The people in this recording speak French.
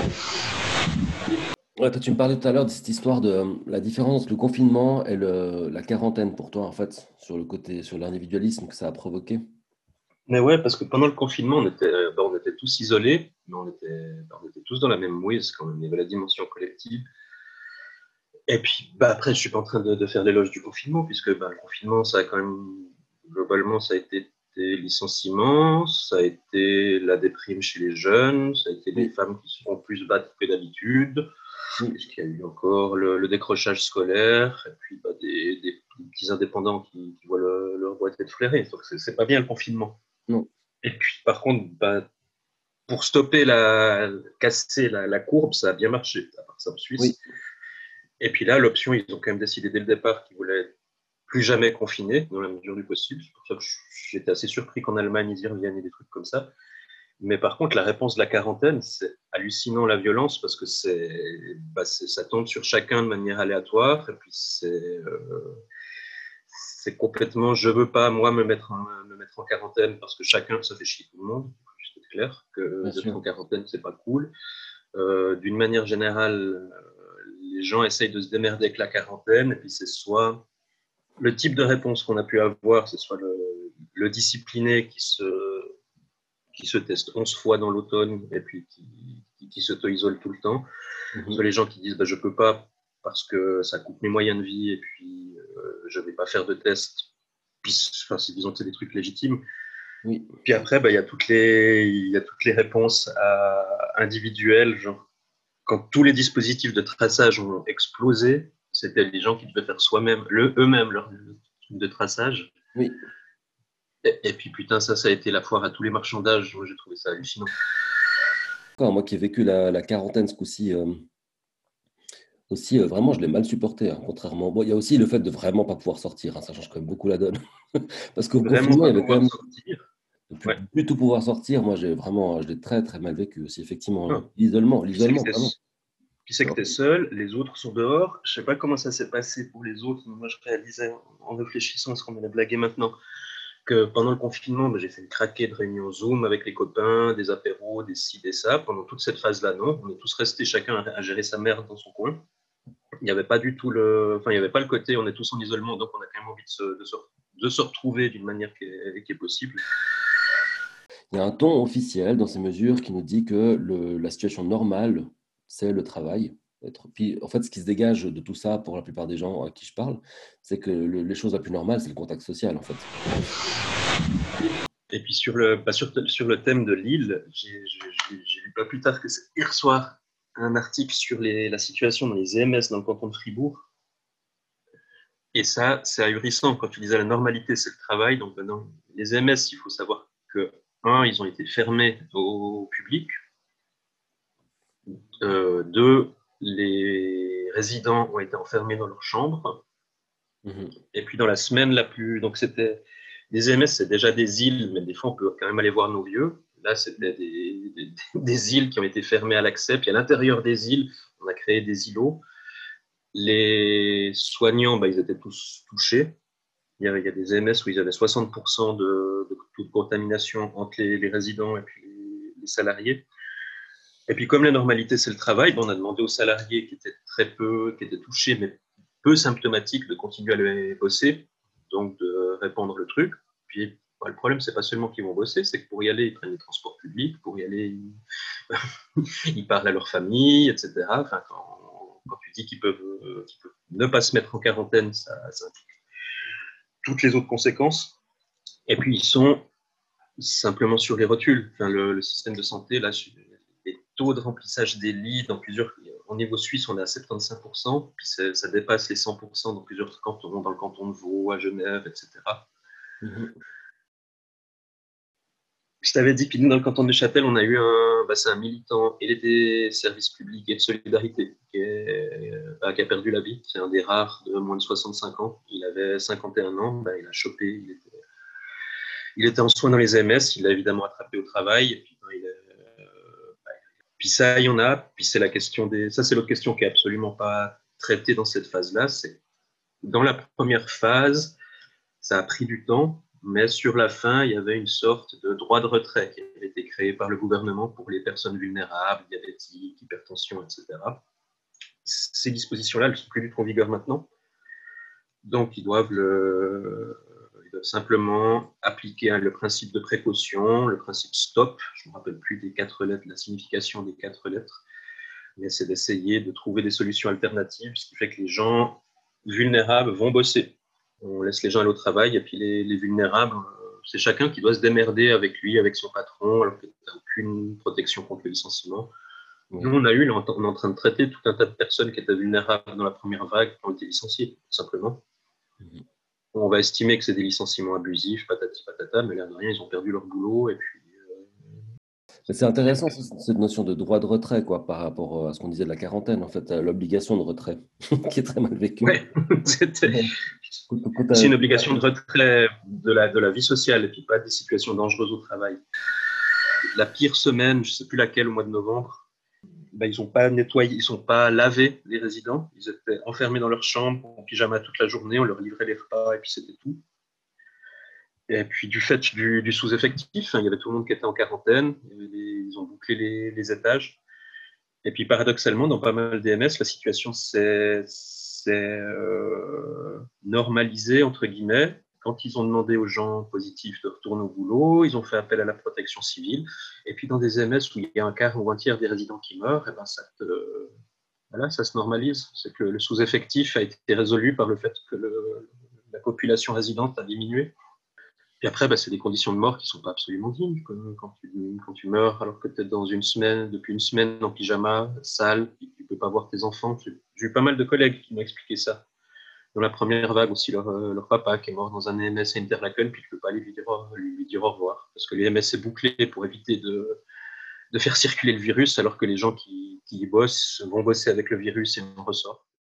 Ouais, toi, tu me parlais tout à l'heure de cette histoire de la différence entre le confinement et la quarantaine pour toi, en fait, sur le côté, sur l'individualisme que ça a provoqué. Mais ouais, parce que pendant le confinement, on était tous isolés, mais on était tous dans la même mouise quand même. Il y avait la dimension collective. Et puis, après, je suis pas en train de faire l'éloge du confinement, puisque le confinement, ça a quand même, globalement, ça a été des licenciements, ça a été la déprime chez les jeunes, ça a été les Oui, femmes qui se font plus battre que d'habitude. oui, Est-ce qu'il y a eu encore le décrochage scolaire, et puis des petits indépendants qui voient leur boîte être flairée. Donc, c'est pas bien le confinement. non, Et puis, par contre, pour casser la courbe, ça a bien marché, à part ça en oui, Suisse. Et puis là, l'option, ils ont quand même décidé dès le départ qu'ils voulaient plus jamais confiner, dans la mesure du possible. C'est pour ça que j'étais assez surpris qu'en Allemagne, ils y reviennent et des trucs comme ça. Mais par contre, la réponse de la quarantaine, c'est hallucinant la violence parce que ça tombe sur chacun de manière aléatoire. Et puis c'est complètement, je veux pas, moi, me mettre en quarantaine parce que chacun, ça fait chier tout le monde. C'est clair que bien d'être sûr. en quarantaine, c'est pas cool. D'une manière générale, les gens essayent de se démerder avec la quarantaine, et puis c'est soit le type de réponse qu'on a pu avoir, c'est soit le discipliné qui se teste 11 fois dans l'automne et puis qui s'auto-isole tout le temps, soit Mhm. les gens qui disent je peux pas parce que ça coûte mes moyens de vie et puis je vais pas faire de test. Puis, enfin, disons que c'est des trucs légitimes. Oui, Puis après, il y a toutes les réponses individuelles, genre quand tous les dispositifs de traçage ont explosé, c'était les gens qui devaient faire eux-mêmes leur truc de traçage. oui. Et puis putain, ça a été la foire à tous les marchandages. Moi, j'ai trouvé ça hallucinant. Encore, moi qui ai vécu la quarantaine ce coup-ci, aussi, vraiment, je l'ai mal supporté, hein, contrairement. Bon, il y a aussi le fait de vraiment pas pouvoir sortir, hein, ça change quand même beaucoup la donne. Parce qu'au Vraiment confinement, il pas y avait quand pouvoir même sortir. de plus Ouais. du tout pouvoir sortir. Moi, je l'ai très, très mal vécu aussi, effectivement, Non. l'isolement, vraiment. Tu sais que t'es seul, les autres sont dehors. Je sais pas comment ça s'est passé pour les autres, mais moi je réalisais en réfléchissant à ce qu'on allait blaguer maintenant que pendant le confinement, j'ai fait une craquée de réunions Zoom avec les copains, des apéros, des ci, des ça. Pendant toute cette phase-là, non. On est tous restés chacun à gérer sa merde dans son coin. Il n'y avait pas du tout enfin, il n'y avait pas le côté, on est tous en isolement, donc on a quand même envie de se retrouver d'une manière qui est possible. Il y a un ton officiel dans ces mesures qui nous dit que la situation normale, c'est le travail. Puis, en fait, ce qui se dégage de tout ça, pour la plupart des gens à qui je parle, c'est que les choses la plus normales, c'est le contact social, en fait. Et puis sur le thème de l'île, j'ai lu pas plus tard que c'est hier soir un article sur la situation dans les EMS dans le canton de Fribourg. Et ça, c'est ahurissant. Quand tu disais la normalité, c'est le travail. Donc maintenant, les EMS, il faut savoir que, un, ils ont été fermés au public. Deux, les résidents ont été enfermés dans leur chambre. Mhm. Et puis dans la semaine la plus. Donc c'était. Les EMS, c'est déjà des îles, mais des fois, on peut quand même aller voir nos vieux. Là, c'était des îles qui ont été fermées à l'accès. Puis à l'intérieur des îles, on a créé des îlots. Les soignants, ils étaient tous touchés. Il y a des EMS où ils avaient 60% de taux de contamination entre les résidents et puis les salariés. Et puis, comme la normalité, c'est le travail, on a demandé aux salariés qui étaient touchés, mais peu symptomatiques, de continuer à aller bosser, donc de répandre le truc. Puis, le problème, c'est pas seulement qu'ils vont bosser, c'est que pour y aller, ils prennent les transports publics, pour y aller, ils parlent à leur famille, etc. Enfin, quand tu dis qu'ils peuvent ne pas se mettre en quarantaine, ça implique toutes les autres conséquences. Et puis, ils sont simplement sur les rotules. Enfin, le système de santé, là, les taux de remplissage des lits dans plusieurs. Au niveau suisse, on est à 75%, puis ça dépasse les 100% dans plusieurs cantons, dans le canton de Vaud, à Genève, etc. Mhm. Je t'avais dit, puis nous, dans le canton de Châtel, on a eu c'est un militant, il était service public et de solidarité, qui a perdu la vie. C'est un des rares de moins de 65 ans. Il avait 51 ans, il a chopé, il était en soins dans les MS, il l'a évidemment attrapé au travail, et puis, puis ça, il y en a, puis c'est la question ça c'est l'autre question qui est absolument pas traitée dans cette phase-là, c'est dans la première phase, ça a pris du temps, mais sur la fin, il y avait une sorte de droit de retrait qui avait été créé par le gouvernement pour les personnes vulnérables, diabétiques, hypertension, etc. Ces dispositions-là, elles ne sont plus du tout en vigueur maintenant. Donc, ils doivent simplement appliquer le principe de précaution, le principe STOP. Je ne me rappelle plus des 4 lettres, la signification des 4 lettres. Mais c'est d'essayer de trouver des solutions alternatives, ce qui fait que les gens vulnérables vont bosser. On laisse les gens aller au travail, et puis les vulnérables, c'est chacun qui doit se démerder avec lui, avec son patron, alors qu'il n'y a aucune protection contre le licenciement. Oui. Nous, on est en train de traiter tout un tas de personnes qui étaient vulnérables dans la première vague, qui ont été licenciées, tout simplement. Mm-hmm. On va estimer que c'est des licenciements abusifs, patati patata, mais l'air de rien, ils ont perdu leur boulot, et puis... C'est intéressant cette notion de droit de retrait, quoi, par rapport à ce qu'on disait de la quarantaine, en fait, l'obligation de retrait, qui est très mal vécue. Oui, c'est une obligation de retrait de la vie sociale, et puis pas des situations dangereuses au travail. La pire semaine, je ne sais plus laquelle, au mois de novembre, ben, ils n'ont pas nettoyé, ils ne sont pas lavés, les résidents. Ils étaient enfermés dans leur chambre, en pyjama toute la journée, on leur livrait les repas, et puis c'était tout. Et puis du fait du sous-effectif, il y avait tout le monde qui était en quarantaine, ils ont bouclé les étages. Et puis paradoxalement, dans pas mal d'EMS, la situation s'est normalisée, entre guillemets. Quand ils ont demandé aux gens positifs de retourner au boulot, ils ont fait appel à la protection civile. Et puis dans des EMS où il y a un quart ou un tiers des résidents qui meurent, et ben ça se normalise. C'est que le sous-effectif a été résolu par le fait que la population résidente a diminué. Puis après, c'est des conditions de mort qui ne sont pas absolument dignes. Quand tu meurs, alors que peut-être depuis une semaine en pyjama, sale, tu ne peux pas voir tes enfants. J'ai eu pas mal de collègues qui m'ont expliqué ça. Dans la première vague aussi, leur papa qui est mort dans un EMS à Interlaken, puis tu ne peux pas lui dire au revoir. Parce que l'EMS est bouclé pour éviter de faire circuler le virus, alors que les gens qui y bossent vont bosser avec le virus et on ressort.